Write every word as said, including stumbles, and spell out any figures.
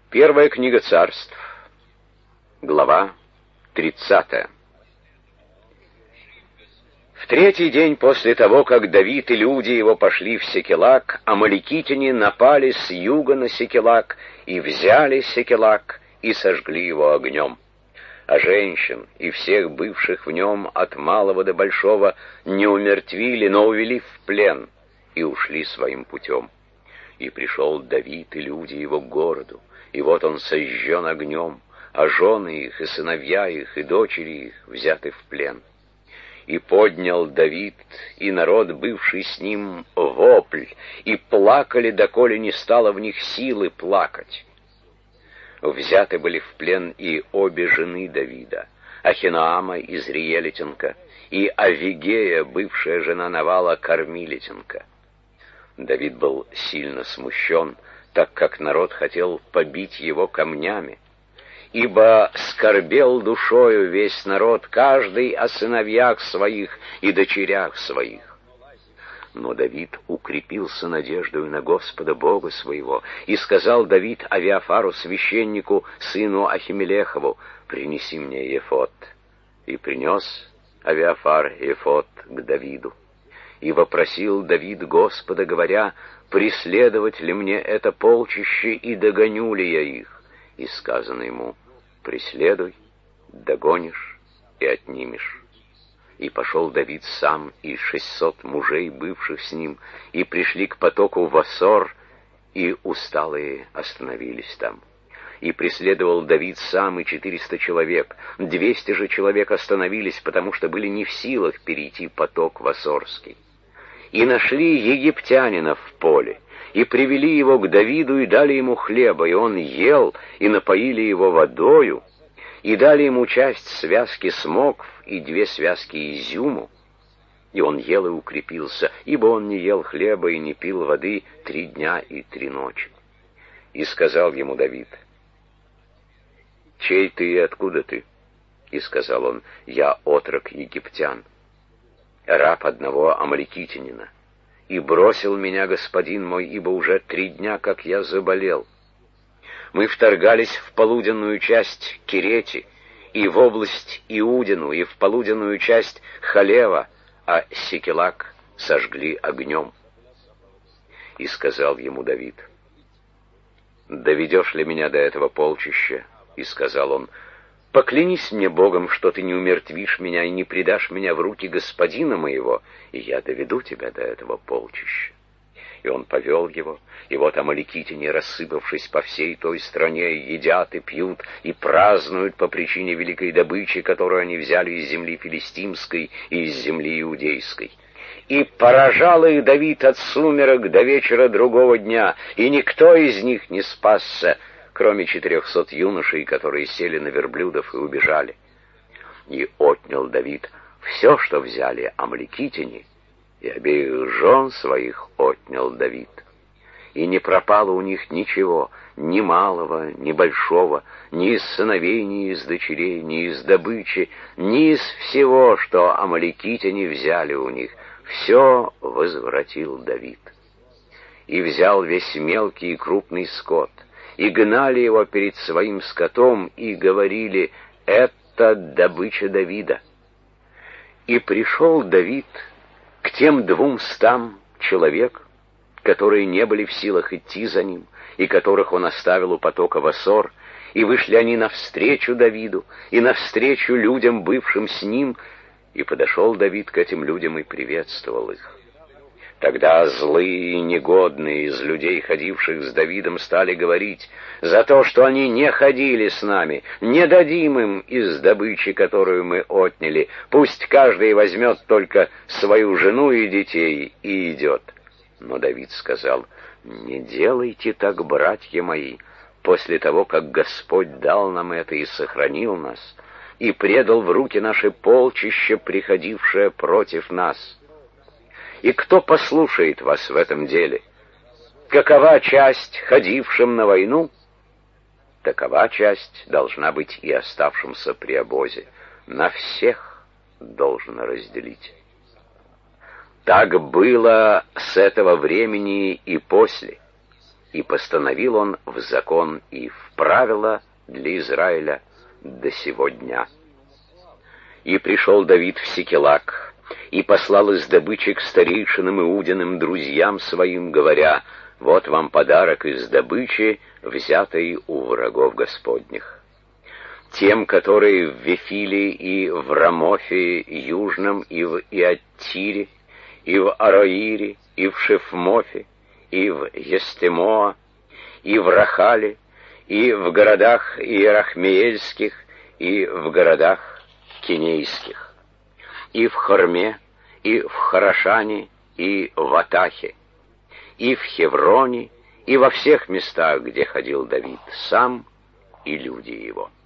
Первая книга Царств, глава тридцатая. В третий день после того, как Давид и люди его пошли в Секелак, амаликитяне напали с юга на Секелак и взяли Секелак и сожгли его огнем. А женщин и всех бывших в нем от малого до большого не умертвили, но увели в плен и ушли своим путем. И пришел Давид и люди его к городу, и вот он сожжен огнем, а жены их, и сыновья их, и дочери их взяты в плен. И поднял Давид и народ, бывший с ним, вопль, и плакали, доколе не стало в них силы плакать. Взяты были в плен и обе жены Давида, Ахиноама изриелитянка, и Авигея, бывшая жена Навала, кормилитянка. Давид был сильно смущен, так как народ хотел побить его камнями, ибо скорбел душою весь народ, каждый о сыновьях своих и дочерях своих. Но Давид укрепился надеждою на Господа Бога своего, и сказал Давид Авиафару, священнику, сыну Ахимелехову: «Принеси мне ефод». И принес Авиафар ефод к Давиду. И вопросил Давид Господа, говоря: «Преследовать ли мне это полчище, и догоню ли я их?» И сказано ему: «Преследуй, догонишь и отнимешь». И пошел Давид сам и шестьсот мужей, бывших с ним, и пришли к потоку Васор, и усталые остановились там. И преследовал Давид сам и четыреста человек. Двести же человек остановились, потому что были не в силах перейти поток Васорский. И нашли египтянина в поле, и привели его к Давиду, и дали ему хлеба, и он ел, и напоили его водою, и дали ему часть связки смокв и две связки изюму. И он ел и укрепился, ибо он не ел хлеба и не пил воды три дня и три ночи. И сказал ему Давид: «Чей ты и откуда ты?» И сказал он: «Я отрок египтян, раб одного амаликитянина, и бросил меня господин мой, ибо уже три дня, как я заболел. Мы вторгались в полуденную часть Керети, и в область Иудину, и в полуденную часть Халева, а Секелак сожгли огнем». И сказал ему Давид: «Доведешь ли меня до этого полчища?» И сказал он: «Поклянись мне Богом, что ты не умертвишь меня и не предашь меня в руки господина моего, и я доведу тебя до этого полчища». И он повел его, и вот амаликитяне, рассыпавшись по всей той стране, едят и пьют, и празднуют по причине великой добычи, которую они взяли из земли филистимской и из земли иудейской. И поражал их Давид от сумерок до вечера другого дня, и никто из них не спасся, кроме четырехсот юношей, которые сели на верблюдов и убежали. И отнял Давид все, что взяли амаликитяне, и обеих жен своих отнял Давид. И не пропало у них ничего, ни малого, ни большого, ни из сыновей, ни из дочерей, ни из добычи, ни из всего, что амаликитяне взяли у них. Все возвратил Давид. И взял весь мелкий и крупный скот, и гнали его перед своим скотом, и говорили: «Это добыча Давида». И пришел Давид к тем двумстам человек, которые не были в силах идти за ним, и которых он оставил у потока Васор, и вышли они навстречу Давиду, и навстречу людям, бывшим с ним, и подошел Давид к этим людям и приветствовал их. Тогда злые и негодные из людей, ходивших с Давидом, стали говорить: «За то, что они не ходили с нами, не дадим им из добычи, которую мы отняли. Пусть каждый возьмет только свою жену и детей и идет». Но Давид сказал: «Не делайте так, братья мои, после того, как Господь дал нам это и сохранил нас, и предал в руки наши полчище, приходившее против нас. И кто послушает вас в этом деле? Какова часть ходившим на войну? Такова часть должна быть и оставшимся при обозе. На всех должно разделить». Так было с этого времени и после. и постановил он в закон и в правила для Израиля до сего дня. И пришел Давид в Сикелаг, и послал из добычи к старейшинам Иудиным друзьям своим, говоря: «Вот вам подарок из добычи, взятой у врагов Господних». Тем, которые в Вифиле и в Рамофе Южном, и в Иаттире, и в Ароире, и в Шефмофе, и в Естемоа, и в Рахале, и в городах Иерахмеельских, и в городах Кинейских, и в Хорме, и в Харашане, и в Атахе, и в Хевроне, и во всех местах, где ходил Давид сам и люди его.